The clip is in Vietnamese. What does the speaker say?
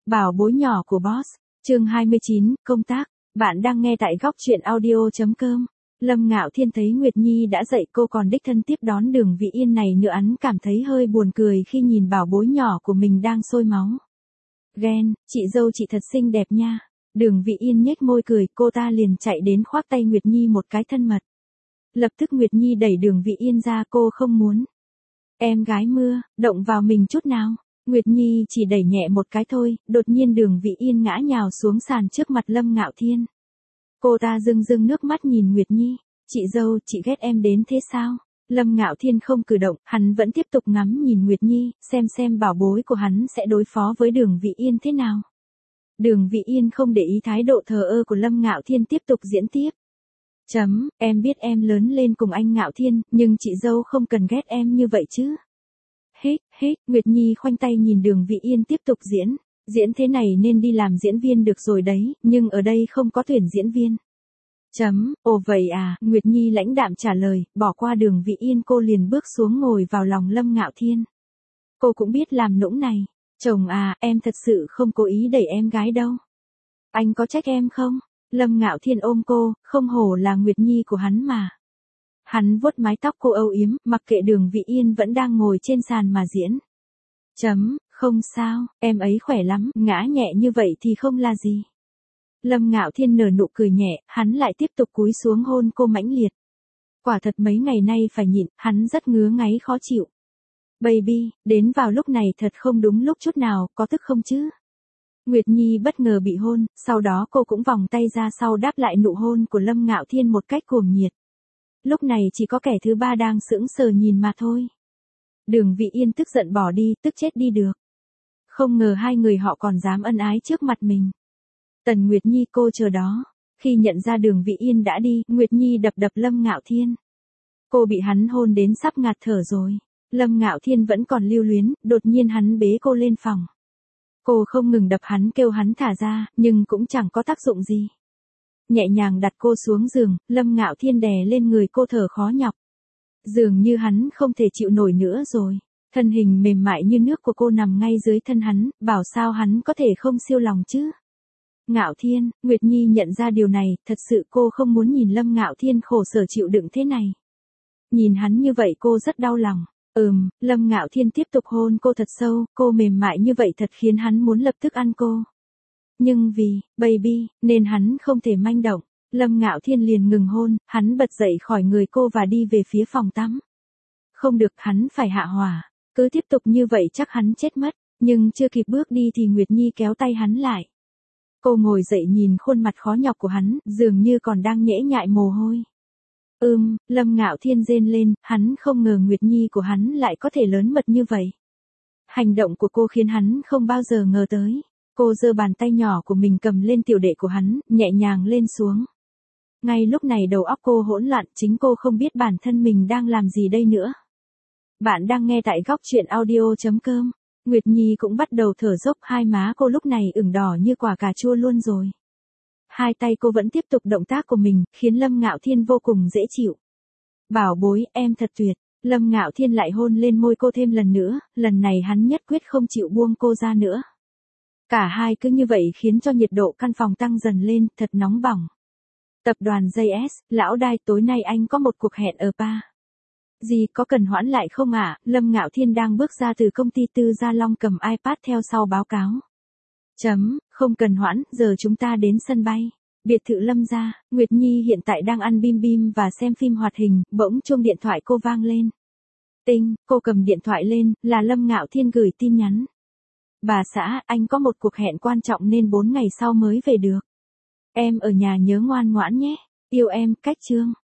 Bảo bối nhỏ của boss, chương 29, công tác. Bạn đang nghe tại góc truyện audio.com. Lâm Ngạo Thiên thấy Nguyệt Nhi đã dậy cô còn đích thân tiếp đón Đường Vị Yên này nữa, hắn cảm thấy hơi buồn cười khi nhìn bảo bối nhỏ của mình đang sôi máu. Ghen, chị dâu chị thật xinh đẹp nha. Đường Vị Yên nhếch môi cười, cô ta liền chạy đến khoác tay Nguyệt Nhi một cái thân mật. Lập tức Nguyệt Nhi đẩy Đường Vị Yên ra, cô không muốn. Em gái mưa, động vào mình chút nào. Nguyệt Nhi chỉ đẩy nhẹ một cái thôi, đột nhiên Đường Vị Yên ngã nhào xuống sàn trước mặt Lâm Ngạo Thiên. Cô ta rưng rưng nước mắt nhìn Nguyệt Nhi, chị dâu, chị ghét em đến thế sao? Lâm Ngạo Thiên không cử động, hắn vẫn tiếp tục ngắm nhìn Nguyệt Nhi, xem bảo bối của hắn sẽ đối phó với Đường Vị Yên thế nào. Đường Vị Yên không để ý thái độ thờ ơ của Lâm Ngạo Thiên, tiếp tục diễn tiếp. Em biết em lớn lên cùng anh Ngạo Thiên, nhưng chị dâu không cần ghét em như vậy chứ. Nguyệt Nhi khoanh tay nhìn Đường Vị Yên tiếp tục diễn. Diễn thế này nên đi làm diễn viên được rồi đấy, nhưng ở đây không có tuyển diễn viên. Ồ vậy à, Nguyệt Nhi lãnh đạm trả lời, bỏ qua Đường Vị Yên cô liền bước xuống ngồi vào lòng Lâm Ngạo Thiên. Cô cũng biết làm nũng này. Chồng à, em thật sự không cố ý đẩy em gái đâu. Anh có trách em không? Lâm Ngạo Thiên ôm cô, không hổ là Nguyệt Nhi của hắn mà. Hắn vuốt mái tóc cô âu yếm, mặc kệ Đường Vị Yên vẫn đang ngồi trên sàn mà diễn. Không sao, em ấy khỏe lắm, ngã nhẹ như vậy thì không là gì. Lâm Ngạo Thiên nở nụ cười nhẹ, hắn lại tiếp tục cúi xuống hôn cô mãnh liệt. Quả thật mấy ngày nay phải nhịn, hắn rất ngứa ngáy khó chịu. Baby, đến vào lúc này thật không đúng lúc chút nào, có tức không chứ? Nguyệt Nhi bất ngờ bị hôn, sau đó cô cũng vòng tay ra sau đáp lại nụ hôn của Lâm Ngạo Thiên một cách cuồng nhiệt. Lúc này chỉ có kẻ thứ ba đang sững sờ nhìn mà thôi. Đường Vị Yên tức giận bỏ đi, tức chết đi được. Không ngờ hai người họ còn dám ân ái trước mặt mình. Tần Nguyệt Nhi cô chờ đó. Khi nhận ra Đường Vị Yên đã đi, Nguyệt Nhi đập Lâm Ngạo Thiên. Cô bị hắn hôn đến sắp ngạt thở rồi. Lâm Ngạo Thiên vẫn còn lưu luyến, đột nhiên hắn bế cô lên phòng. Cô không ngừng đập hắn, kêu hắn thả ra, nhưng cũng chẳng có tác dụng gì. Nhẹ nhàng đặt cô xuống giường, Lâm Ngạo Thiên đè lên người cô thở khó nhọc. Dường như hắn không thể chịu nổi nữa rồi. Thân hình mềm mại như nước của cô nằm ngay dưới thân hắn, bảo sao hắn có thể không siêu lòng chứ. Ngạo Thiên, Nguyệt Nhi nhận ra điều này, thật sự cô không muốn nhìn Lâm Ngạo Thiên khổ sở chịu đựng thế này. Nhìn hắn như vậy cô rất đau lòng. Lâm Ngạo Thiên tiếp tục hôn cô thật sâu, cô mềm mại như vậy thật khiến hắn muốn lập tức ăn cô. Nhưng vì, baby, nên hắn không thể manh động. Lâm Ngạo Thiên liền ngừng hôn, hắn bật dậy khỏi người cô và đi về phía phòng tắm. Không được, hắn phải hạ hỏa. Cứ tiếp tục như vậy chắc hắn chết mất. Nhưng chưa kịp bước đi thì Nguyệt Nhi kéo tay hắn lại. Cô ngồi dậy nhìn khuôn mặt khó nhọc của hắn, dường như còn đang nhễ nhại mồ hôi. Lâm Ngạo Thiên rên lên, hắn không ngờ Nguyệt Nhi của hắn lại có thể lớn mật như vậy. Hành động của cô khiến hắn không bao giờ ngờ tới. Cô giơ bàn tay nhỏ của mình cầm lên tiểu đệ của hắn, nhẹ nhàng lên xuống. Ngay lúc này đầu óc cô hỗn loạn, chính cô không biết bản thân mình đang làm gì đây nữa. Bạn đang nghe tại góc truyện audio.com. Nguyệt Nhi cũng bắt đầu thở dốc, hai má cô lúc này ửng đỏ như quả cà chua luôn rồi. Hai tay cô vẫn tiếp tục động tác của mình, khiến Lâm Ngạo Thiên vô cùng dễ chịu. Bảo bối, em thật tuyệt. Lâm Ngạo Thiên lại hôn lên môi cô thêm lần nữa, lần này hắn nhất quyết không chịu buông cô ra nữa. Cả hai cứ như vậy khiến cho nhiệt độ căn phòng tăng dần lên, thật nóng bỏng. Tập đoàn JS, lão Đai, tối nay anh có một cuộc hẹn ở bar. Gì, có cần hoãn lại không ạ? Lâm Ngạo Thiên đang bước ra từ công ty Tư Gia Long cầm iPad theo sau báo cáo. Không cần hoãn, giờ chúng ta đến sân bay. Biệt thự Lâm gia, Nguyệt Nhi hiện tại đang ăn bim bim và xem phim hoạt hình, bỗng chuông điện thoại cô vang lên. Tinh, cô cầm điện thoại lên, là Lâm Ngạo Thiên gửi tin nhắn. Bà xã, anh có một cuộc hẹn quan trọng nên 4 ngày sau mới về được. Em ở nhà nhớ ngoan ngoãn nhé. Yêu em, cách chương.